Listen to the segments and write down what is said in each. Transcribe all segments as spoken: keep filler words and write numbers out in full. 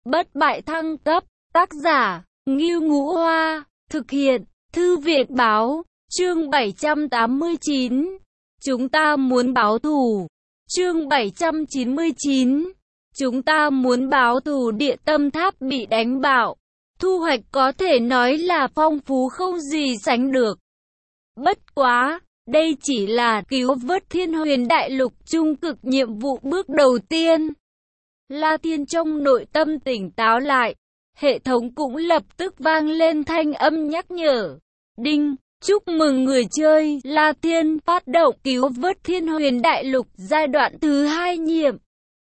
Bất bại thăng cấp, tác giả, Ngưu Ngũ Hoa, thực hiện, Thư viện Báo, chương bảy trăm tám mươi chín. Chúng ta muốn báo thù. Chương bảy trăm chín mươi chín. Chúng ta muốn báo thù. Địa Tâm Tháp bị đánh bạo. Thu hoạch có thể nói là phong phú không gì sánh được. Bất quá, đây chỉ là cứu vớt Thiên Huyền Đại Lục trung cực nhiệm vụ bước đầu tiên. La Thiên trong nội tâm tỉnh táo lại, hệ thống cũng lập tức vang lên thanh âm nhắc nhở. Đinh, chúc mừng người chơi La Thiên phát động cứu vớt Thiên Huyền Đại Lục giai đoạn thứ hai nhiệm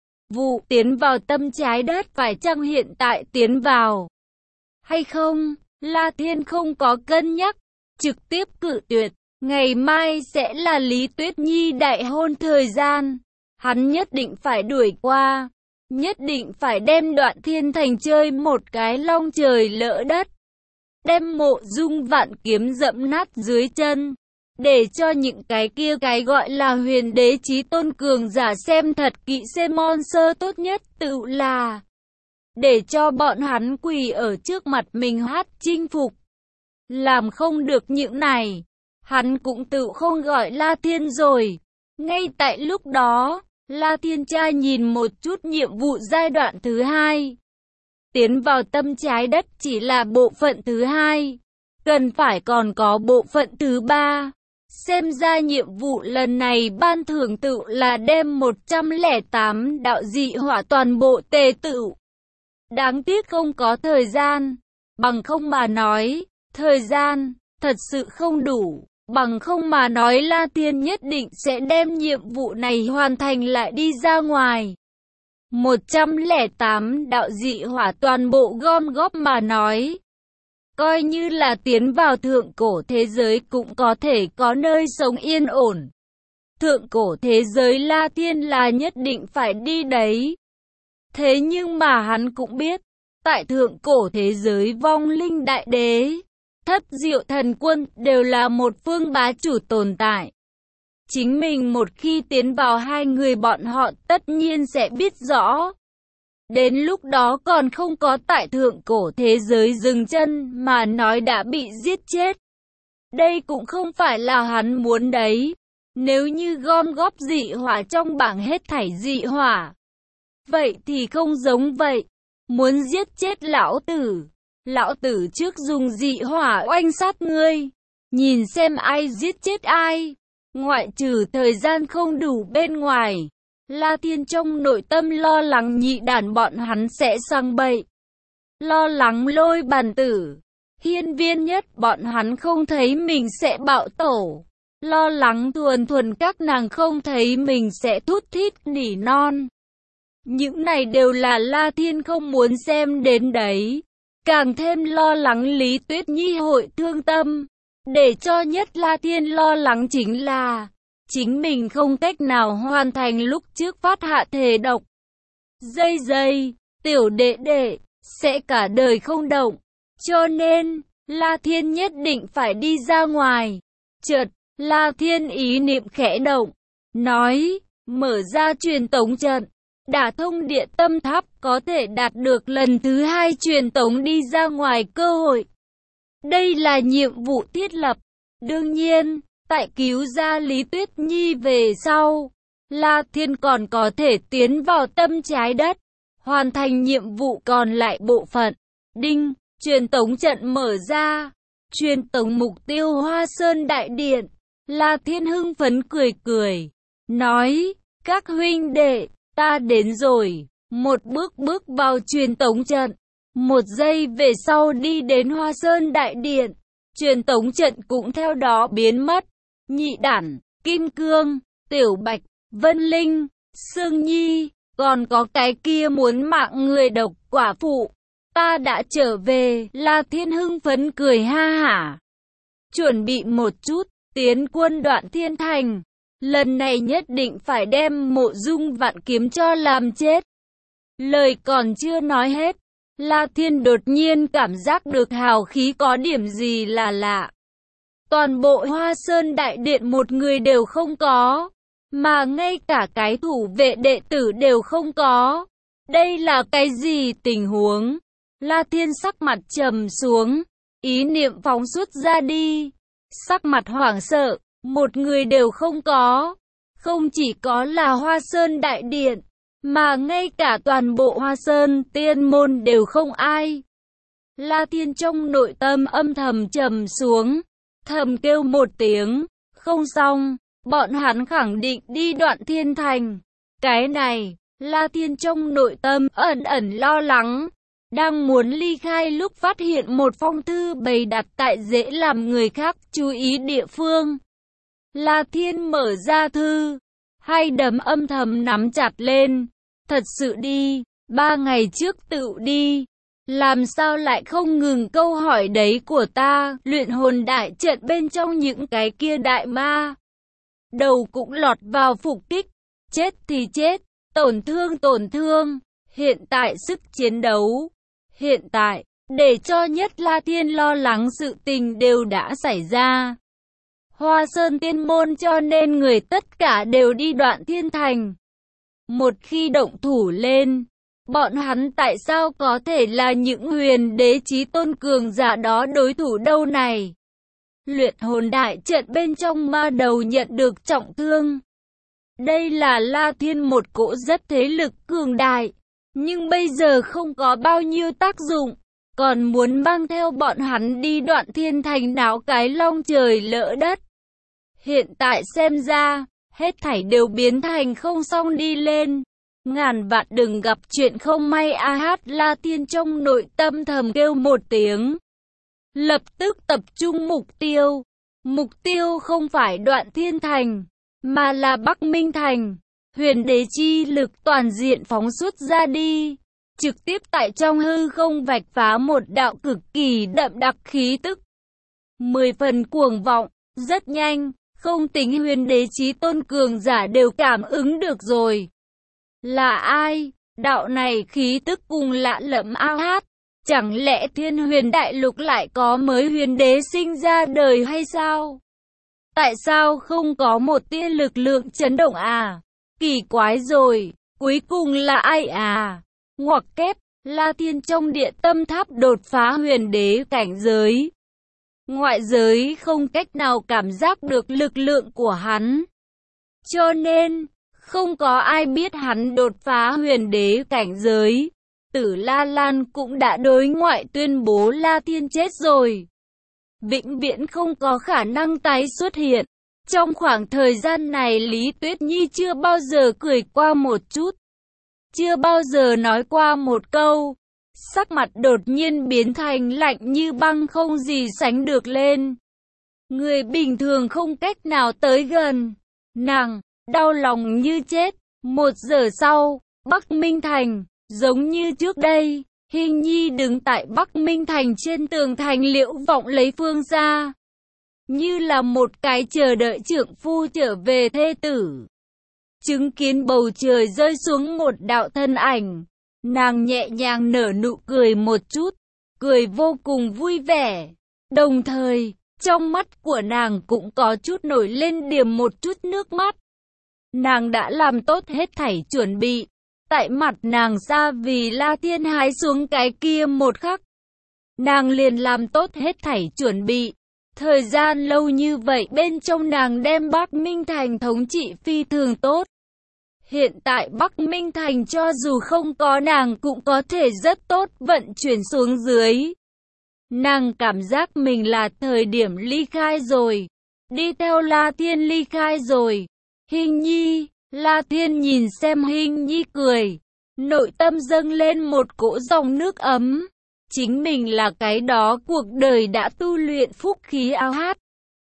vụ tiến vào tâm trái đất, phải chăng hiện tại tiến vào hay không? La Thiên không có cân nhắc, trực tiếp cự tuyệt. Ngày mai sẽ là Lý Tuyết Nhi đại hôn thời gian, hắn nhất định phải đuổi qua, nhất định phải đem Đoạn Thiên Thành chơi một cái long trời lỡ đất, đem Mộ Dung vạn kiếm dẫm nát dưới chân, để cho những cái kia cái gọi là huyền đế chí tôn cường giả xem thật kỹ xem monster tốt nhất tự là để cho bọn hắn quỳ ở trước mặt mình hát chinh phục. Làm không được những này, hắn cũng tự không gọi La Thiên rồi. Ngay tại lúc đó, La Thiên trai nhìn một chút nhiệm vụ giai đoạn thứ hai. Tiến vào tâm trái đất chỉ là bộ phận thứ hai, cần phải còn có bộ phận thứ ba. Xem ra nhiệm vụ lần này ban thưởng tự là đem một trăm lẻ tám đạo dị hỏa toàn bộ tề tựu. Đáng tiếc không có thời gian, bằng không mà nói, thời gian thật sự không đủ. Bằng không mà nói La Thiên nhất định sẽ đem nhiệm vụ này hoàn thành lại đi ra ngoài. một trăm lẻ tám đạo dị hỏa toàn bộ gom góp mà nói, coi như là tiến vào thượng cổ thế giới cũng có thể có nơi sống yên ổn. Thượng cổ thế giới La Thiên là nhất định phải đi đấy. Thế nhưng mà hắn cũng biết, tại thượng cổ thế giới vong linh đại đế, Thất Diệu Thần Quân đều là một phương bá chủ tồn tại. Chính mình một khi tiến vào hai người bọn họ tất nhiên sẽ biết rõ. Đến lúc đó còn không có tại thượng cổ thế giới dừng chân mà nói đã bị giết chết. Đây cũng không phải là hắn muốn đấy. Nếu như gom góp dị hỏa trong bảng hết thảy dị hỏa, vậy thì không giống vậy. Muốn giết chết lão tử, lão tử trước dùng dị hỏa oanh sát ngươi, nhìn xem ai giết chết ai. Ngoại trừ thời gian không đủ bên ngoài, La Thiên trong nội tâm lo lắng nhị đàn bọn hắn sẽ sang bậy. Lo lắng Lôi Bàn Tử, Hiên Viên Nhất bọn hắn không thấy mình sẽ bạo tổ. Lo lắng Thuần Thuần các nàng không thấy mình sẽ thút thít nỉ non. Những này đều là La Thiên không muốn xem đến đấy. Càng thêm lo lắng Lý Tuyết Nhi hội thương tâm. Để cho nhất La Thiên lo lắng chính là chính mình không cách nào hoàn thành lúc trước phát hạ thể độc. Dây dây, tiểu đệ đệ, sẽ cả đời không động. Cho nên, La Thiên nhất định phải đi ra ngoài. Chợt, La Thiên ý niệm khẽ động, nói, mở ra truyền tống trận, đả thông Địa Tâm Tháp có thể đạt được lần thứ hai truyền tống đi ra ngoài cơ hội. Đây là nhiệm vụ thiết lập. Đương nhiên, tại cứu ra Lý Tuyết Nhi về sau, La Thiên còn có thể tiến vào tâm trái đất, hoàn thành nhiệm vụ còn lại bộ phận. Đinh, truyền tống trận mở ra, truyền tống mục tiêu Hoa Sơn Đại Điện. La Thiên hưng phấn cười cười, nói, các huynh đệ, ta đến rồi. Một bước bước vào truyền tống trận, một giây về sau đi đến Hoa Sơn Đại Điện, truyền tống trận cũng theo đó biến mất. Nhị đản, Kim Cương, Tiểu Bạch, Vân Linh, Sương Nhi, còn có cái kia muốn mạng người độc quả phụ, ta đã trở về. La Thiên hưng phấn cười ha hả, chuẩn bị một chút, tiến quân Đoạn Thiên Thành, lần này nhất định phải đem Mộ Dung vạn kiếm cho làm chết. Lời còn chưa nói hết, La Thiên đột nhiên cảm giác được hào khí có điểm gì là lạ. Toàn bộ Hoa Sơn Đại Điện một người đều không có, mà ngay cả cái thủ vệ đệ tử đều không có. Đây là cái gì tình huống? La Thiên sắc mặt trầm xuống, ý niệm phóng xuất ra đi. Sắc mặt hoảng sợ, một người đều không có. Không chỉ có là Hoa Sơn Đại Điện, mà ngay cả toàn bộ Hoa Sơn Tiên Môn đều không ai. La Thiên trong nội tâm âm thầm trầm xuống, thầm kêu một tiếng, không xong, bọn hắn khẳng định đi Đoạn Thiên Thành. Cái này, La Thiên trong nội tâm ẩn ẩn lo lắng, đang muốn ly khai lúc phát hiện một phong thư bày đặt tại dễ làm người khác chú ý địa phương. La Thiên mở ra thư, hai đấm âm thầm nắm chặt lên. Thật sự đi, ba ngày trước tự đi. Làm sao lại không ngừng câu hỏi đấy của ta, luyện hồn đại trận bên trong những cái kia đại ma. Đầu cũng lọt vào phục kích, chết thì chết, tổn thương tổn thương, hiện tại sức chiến đấu. Hiện tại, để cho nhất La Thiên lo lắng sự tình đều đã xảy ra. Hoa Sơn Tiên Môn cho nên người tất cả đều đi Đoạn Thiên Thành. Một khi động thủ lên, bọn hắn tại sao có thể là những huyền đế chí tôn cường giả đó đối thủ đâu này? Luyện hồn đại trận bên trong ma đầu nhận được trọng thương. Đây là La Thiên một cỗ rất thế lực cường đại, nhưng bây giờ không có bao nhiêu tác dụng, còn muốn mang theo bọn hắn đi Đoạn Thiên Thành náo cái long trời lỡ đất. Hiện tại xem ra, hết thảy đều biến thành không xong đi lên. Ngàn vạn đừng gặp chuyện không may a hát. La Thiên trong nội tâm thầm kêu một tiếng. Lập tức tập trung mục tiêu. Mục tiêu không phải Đoạn Thiên Thành, mà là Bắc Minh Thành. Huyền đế chi lực toàn diện phóng xuất ra đi. Trực tiếp tại trong hư không vạch phá một đạo cực kỳ đậm đặc khí tức. Mười phần cuồng vọng, rất nhanh, không tính huyền đế chí tôn cường giả đều cảm ứng được rồi. Là ai? Đạo này khí tức cùng lạ lẫm a hát. Chẳng lẽ Thiên Huyền Đại Lục lại có mới huyền đế sinh ra đời hay sao? Tại sao không có một tia lực lượng chấn động à? Kỳ quái rồi, cuối cùng là ai à? Ngoặc kép, La Thiên trong địa tâm tháp đột phá huyền đế cảnh giới. Ngoại giới không cách nào cảm giác được lực lượng của hắn. Cho nên, không có ai biết hắn đột phá huyền đế cảnh giới. Tử La Lan cũng đã đối ngoại tuyên bố La Thiên chết rồi. Vĩnh viễn không có khả năng tái xuất hiện. Trong khoảng thời gian này Lý Tuyết Nhi chưa bao giờ cười qua một chút. Chưa bao giờ nói qua một câu. Sắc mặt đột nhiên biến thành lạnh như băng không gì sánh được lên. Người bình thường không cách nào tới gần. Nàng, đau lòng như chết. Một giờ sau, Bắc Minh Thành, giống như trước đây, Hình Nhi đứng tại Bắc Minh Thành trên tường thành Liễu Vọng lấy phương xa. Như là một cái chờ đợi trượng phu trở về thê tử. Chứng kiến bầu trời rơi xuống một đạo thân ảnh. Nàng nhẹ nhàng nở nụ cười một chút, cười vô cùng vui vẻ. Đồng thời, trong mắt của nàng cũng có chút nổi lên điểm một chút nước mắt. Nàng đã làm tốt hết thảy chuẩn bị. Tại mặt nàng ra vì La Thiên hái xuống cái kia một khắc. Nàng liền làm tốt hết thảy chuẩn bị. Thời gian lâu như vậy bên trong nàng đem Bắc Minh Thành thống trị phi thường tốt. Hiện tại Bắc Minh Thành cho dù không có nàng cũng có thể rất tốt vận chuyển xuống dưới. Nàng cảm giác mình là thời điểm ly khai rồi. Đi theo La Thiên ly khai rồi. Hình Nhi, La Thiên nhìn xem Hình Nhi cười. Nội tâm dâng lên một cỗ dòng nước ấm. Chính mình là cái đó cuộc đời đã tu luyện phúc khí ao hát.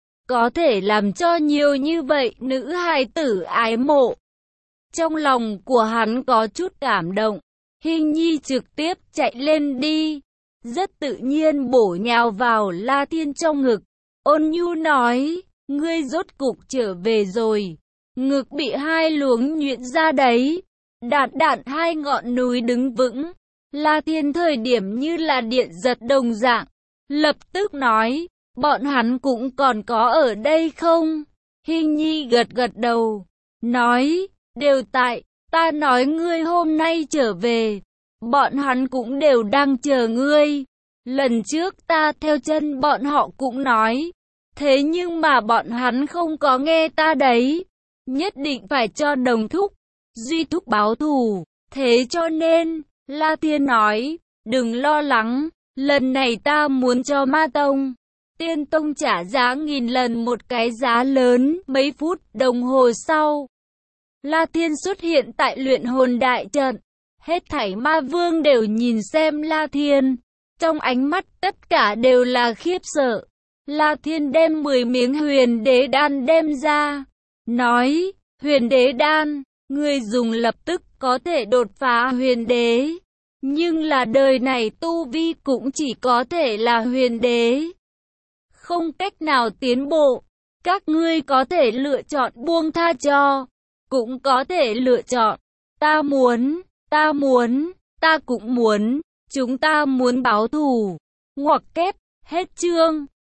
Có thể làm cho nhiều như vậy nữ hài tử ái mộ. Trong lòng của hắn có chút cảm động. Hình Nhi trực tiếp chạy lên đi. Rất tự nhiên bổ nhào vào La Thiên trong ngực. Ôn nhu nói, ngươi rốt cục trở về rồi. Ngực bị hai luống nhuyễn ra đấy. Đạn đạn hai ngọn núi đứng vững. La Thiên thời điểm như là điện giật đồng dạng. Lập tức nói, bọn hắn cũng còn có ở đây không? Hình Nhi gật gật đầu. Nói, đều tại. Ta nói ngươi hôm nay trở về, bọn hắn cũng đều đang chờ ngươi. Lần trước ta theo chân bọn họ cũng nói, thế nhưng mà bọn hắn không có nghe ta đấy. Nhất định phải cho Đồng thúc, Duy thúc báo thù. Thế cho nên, La Thiên nói, đừng lo lắng, lần này ta muốn cho Ma Tông, Tiên Tông trả giá nghìn lần một cái giá lớn. Mấy phút đồng hồ sau, La Thiên xuất hiện tại luyện hồn đại trận. Hết thảy ma vương đều nhìn xem La Thiên, trong ánh mắt tất cả đều là khiếp sợ. La Thiên đem mười miếng huyền đế đan đem ra, nói, huyền đế đan, ngươi dùng lập tức có thể đột phá huyền đế. Nhưng là đời này tu vi cũng chỉ có thể là huyền đế, không cách nào tiến bộ. Các ngươi có thể lựa chọn buông tha cho, cũng có thể lựa chọn, ta muốn, ta muốn, ta cũng muốn, chúng ta muốn báo thù. Ngoặc kép, hết chương.